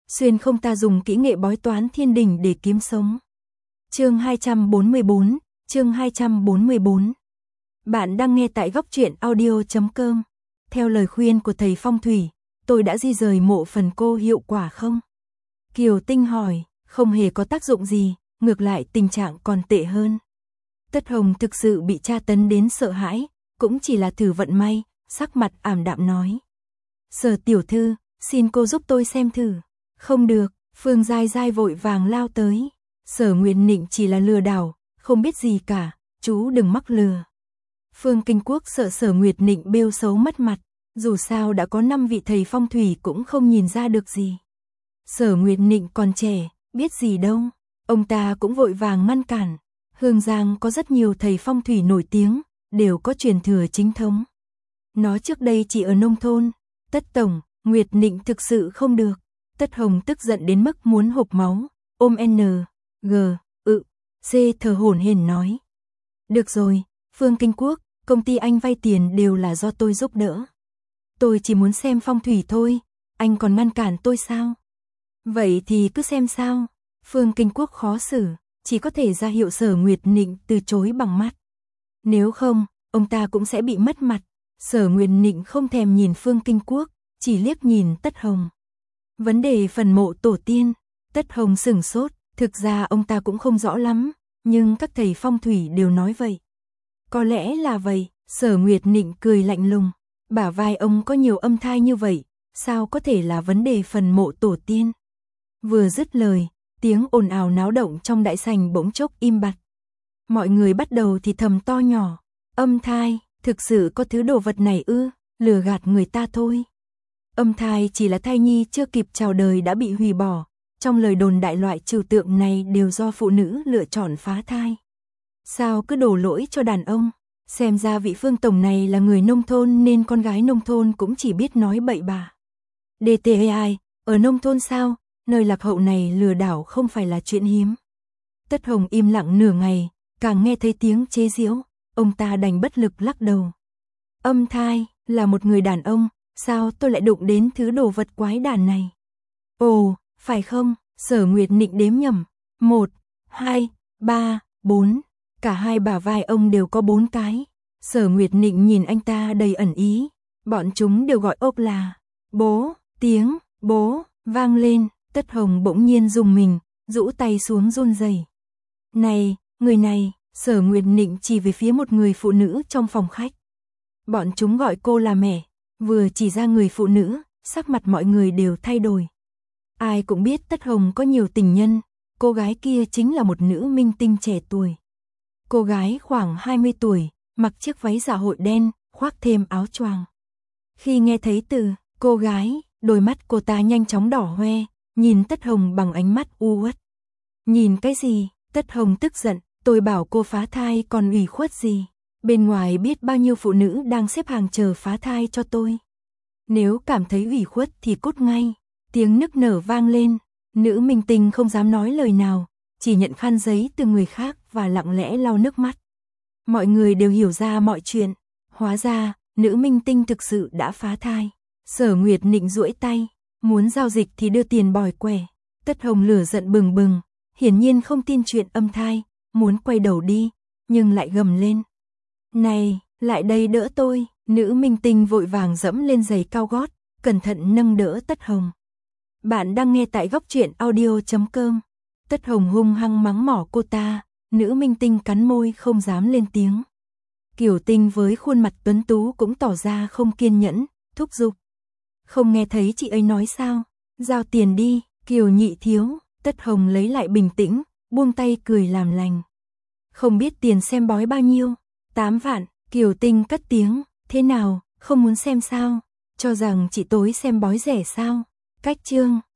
xuyên không ta dùng kỹ nghệ bói toán thiên đình để kiếm sống. Chương 244, chương 244. Bạn đang nghe tại góc truyện audio.com. Theo lời khuyên của thầy phong thủy, tôi đã di rời mộ phần cô hiệu quả không? Kiều Tinh hỏi, không hề có tác dụng gì, ngược lại tình trạng còn tệ hơn. Tất Hồng thực sự bị tra tấn đến sợ hãi, cũng chỉ là thử vận may, sắc mặt ảm đạm nói. Sở tiểu thư, xin cô giúp tôi xem thử. Không được, Phương Giai Giai vội vàng lao tới. Sở Nguyệt Nịnh chỉ là lừa đảo, không biết gì cả, chú đừng mắc lừa. Phương Kinh Quốc sợ Sở Nguyệt Nịnh bêu xấu mất mặt, dù sao đã có 5 vị thầy phong thủy cũng không nhìn ra được gì. Sở Nguyệt Nịnh còn trẻ, biết gì đâu, ông ta cũng vội vàng ngăn cản. Hương Giang có rất nhiều thầy phong thủy nổi tiếng, đều có truyền thừa chính thống. Nó trước đây chỉ ở nông thôn. Tất tổng, Nguyệt Nịnh thực sự không được. Tất Hồng tức giận đến mức muốn hộc máu, ôm C thở hổn hển nói. Được rồi, Phương Kinh Quốc, công ty anh vay tiền đều là do tôi giúp đỡ. Tôi chỉ muốn xem phong thủy thôi, anh còn ngăn cản tôi sao? Vậy thì cứ xem sao. Phương Kinh Quốc khó xử, chỉ có thể ra hiệu Sở Nguyệt Nịnh từ chối bằng mắt. Nếu không, ông ta cũng sẽ bị mất mặt. Sở Nguyệt Nịnh không thèm nhìn Phương Kinh Quốc, chỉ liếc nhìn Tất Hồng. Vấn đề phần mộ tổ tiên, Tất Hồng sửng sốt, thực ra ông ta cũng không rõ lắm, nhưng các thầy phong thủy đều nói vậy. Có lẽ là vậy, Sở Nguyệt Nịnh cười lạnh lùng, bả vai ông có nhiều âm thai như vậy, sao có thể là vấn đề phần mộ tổ tiên. Vừa dứt lời, tiếng ồn ào náo động trong đại sảnh bỗng chốc im bặt. Mọi người bắt đầu thì thầm to nhỏ, âm thai, thực sự có thứ đồ vật này ư, lừa gạt người ta thôi. Âm thai chỉ là thai nhi chưa kịp chào đời đã bị hủy bỏ, trong lời đồn đại loại trừu tượng này đều do phụ nữ lựa chọn phá thai. Sao cứ đổ lỗi cho đàn ông, xem ra vị Phương tổng này là người nông thôn nên con gái nông thôn cũng chỉ biết nói bậy bạ. DTAI, ở nông thôn sao, nơi lạc hậu này lừa đảo không phải là chuyện hiếm. Tất Hồng im lặng nửa ngày, càng nghe thấy tiếng chế giễu, ông ta đành bất lực lắc đầu. Âm thai, là một người đàn ông, sao tôi lại đụng đến thứ đồ vật quái đản này? Ồ, phải không? Sở Nguyệt Nịnh đếm nhầm. 1, 2, 3, 4. Cả hai bả vai ông đều có 4 cái. Sở Nguyệt Nịnh nhìn anh ta đầy ẩn ý. Bọn chúng đều gọi ốc là bố, tiếng bố vang lên. Tất Hồng bỗng nhiên rùng mình, rũ tay xuống run rẩy. Này, người này, Sở Nguyệt Nịnh chỉ về phía một người phụ nữ trong phòng khách. Bọn chúng gọi cô là mẹ, vừa chỉ ra người phụ nữ, sắc mặt mọi người đều thay đổi. Ai cũng biết Tất Hồng có nhiều tình nhân, cô gái kia chính là một nữ minh tinh trẻ tuổi. Cô gái khoảng 20 tuổi, mặc chiếc váy dạ hội đen, khoác thêm áo choàng. Khi nghe thấy từ cô gái, đôi mắt cô ta nhanh chóng đỏ hoe, nhìn Tất Hồng bằng ánh mắt u uất. Nhìn cái gì? Tất Hồng tức giận, tôi bảo cô phá thai còn ủy khuất gì? Bên ngoài biết bao nhiêu phụ nữ đang xếp hàng chờ phá thai cho tôi. Nếu cảm thấy ủy khuất thì cút ngay. Tiếng nức nở vang lên, nữ minh tinh không dám nói lời nào, chỉ nhận khăn giấy từ người khác và lặng lẽ lau nước mắt. Mọi người đều hiểu ra mọi chuyện, hóa ra, nữ minh tinh thực sự đã phá thai. Sở Nguyệt Nịnh duỗi tay, muốn giao dịch thì đưa tiền bòi quẻ. Tất Hồng lửa giận bừng bừng, hiển nhiên không tin chuyện âm thai, muốn quay đầu đi, nhưng lại gầm lên. Này, lại đây đỡ tôi, nữ minh tinh vội vàng dẫm lên giày cao gót, cẩn thận nâng đỡ Tất Hồng. Bạn đang nghe tại góc truyện audio.com. Tất Hồng hung hăng mắng mỏ cô ta, nữ minh tinh cắn môi không dám lên tiếng. Kiều Tinh với khuôn mặt tuấn tú cũng tỏ ra không kiên nhẫn, thúc giục. Không nghe thấy chị ấy nói sao, giao tiền đi, Kiều nhị thiếu. Tất Hồng lấy lại bình tĩnh, buông tay cười làm lành. Không biết tiền xem bói bao nhiêu? 8 vạn, Kiều Tinh cất tiếng, thế nào, không muốn xem sao? Cho rằng chị tối xem bói rẻ sao? Cách chương